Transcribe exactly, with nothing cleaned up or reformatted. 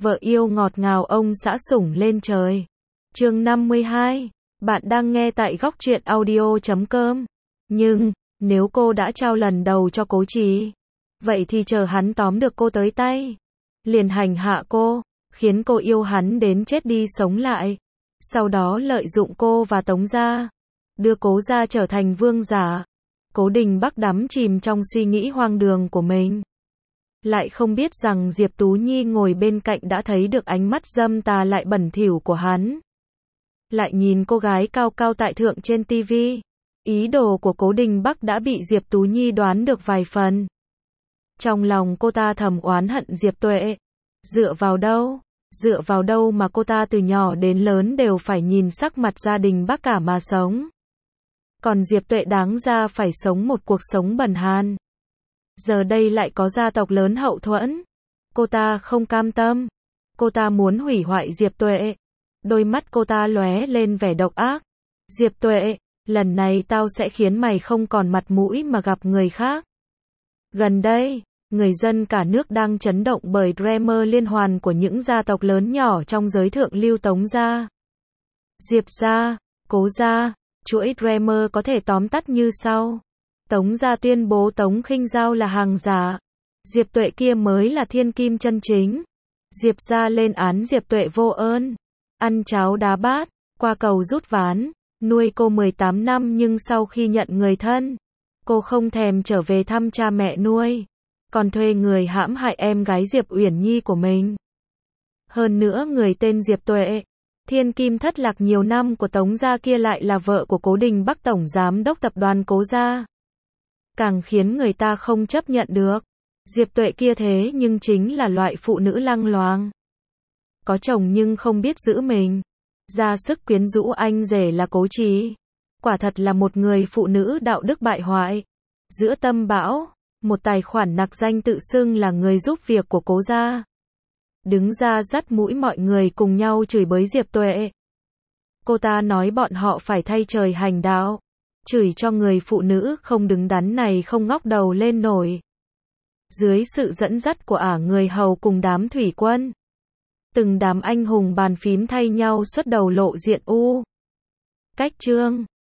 vợ yêu ngọt ngào ông xã sủng lên trời. Chương năm mươi hai. Bạn đang nghe tại góc truyện audio chấm com. Nhưng, nếu cô đã trao lần đầu cho Cố Chí, vậy thì chờ hắn tóm được cô tới tay, liền hành hạ cô, khiến cô yêu hắn đến chết đi sống lại. Sau đó lợi dụng cô và Tống gia, đưa Cố gia trở thành vương giả. Cố Đình Bắc đắm chìm trong suy nghĩ hoang đường của mình, lại không biết rằng Diệp Tú Nhi ngồi bên cạnh đã thấy được ánh mắt dâm tà lại bẩn thỉu của hắn. Lại nhìn cô gái cao cao tại thượng trên tivi. Ý đồ của Cố Đình Bắc đã bị Diệp Tú Nhi đoán được vài phần. Trong lòng cô ta thầm oán hận Diệp Tuệ. Dựa vào đâu? Dựa vào đâu mà cô ta từ nhỏ đến lớn đều phải nhìn sắc mặt gia đình Bắc cả mà sống. Còn Diệp Tuệ đáng ra phải sống một cuộc sống bần hàn. Giờ đây lại có gia tộc lớn hậu thuẫn. Cô ta không cam tâm. Cô ta muốn hủy hoại Diệp Tuệ. Đôi mắt cô ta lóe lên vẻ độc ác. Diệp Tuệ, lần này tao sẽ khiến mày không còn mặt mũi mà gặp người khác. Gần đây, người dân cả nước đang chấn động bởi drama liên hoàn của những gia tộc lớn nhỏ trong giới thượng lưu Tống gia, Diệp gia, Cố gia. Chuỗi drama có thể tóm tắt như sau. Tống gia tuyên bố Tống Khinh Giao là hàng giả. Diệp Tuệ kia mới là thiên kim chân chính. Diệp gia lên án Diệp Tuệ vô ơn, ăn cháo đá bát, qua cầu rút ván, nuôi cô mười tám năm nhưng sau khi nhận người thân, cô không thèm trở về thăm cha mẹ nuôi, còn thuê người hãm hại em gái Diệp Uyển Nhi của mình. Hơn nữa người tên Diệp Tuệ, thiên kim thất lạc nhiều năm của Tống gia kia lại là vợ của Cố Đình Bắc tổng giám đốc tập đoàn Cố gia. Càng khiến người ta không chấp nhận được. Diệp Tuệ kia thế nhưng chính là loại phụ nữ lăng loáng, có chồng nhưng không biết giữ mình, ra sức quyến rũ anh rể là Cố Chí. Quả thật là một người phụ nữ đạo đức bại hoại. Giữa tâm bão, một tài khoản nặc danh tự xưng là người giúp việc của Cố gia, đứng ra dắt mũi mọi người cùng nhau chửi bới Diệp Tuệ. Cô ta nói bọn họ phải thay trời hành đạo, chửi cho người phụ nữ không đứng đắn này không ngóc đầu lên nổi. Dưới sự dẫn dắt của ả người hầu cùng đám thủy quân, từng đám anh hùng bàn phím thay nhau xuất đầu lộ diện u. Cách chương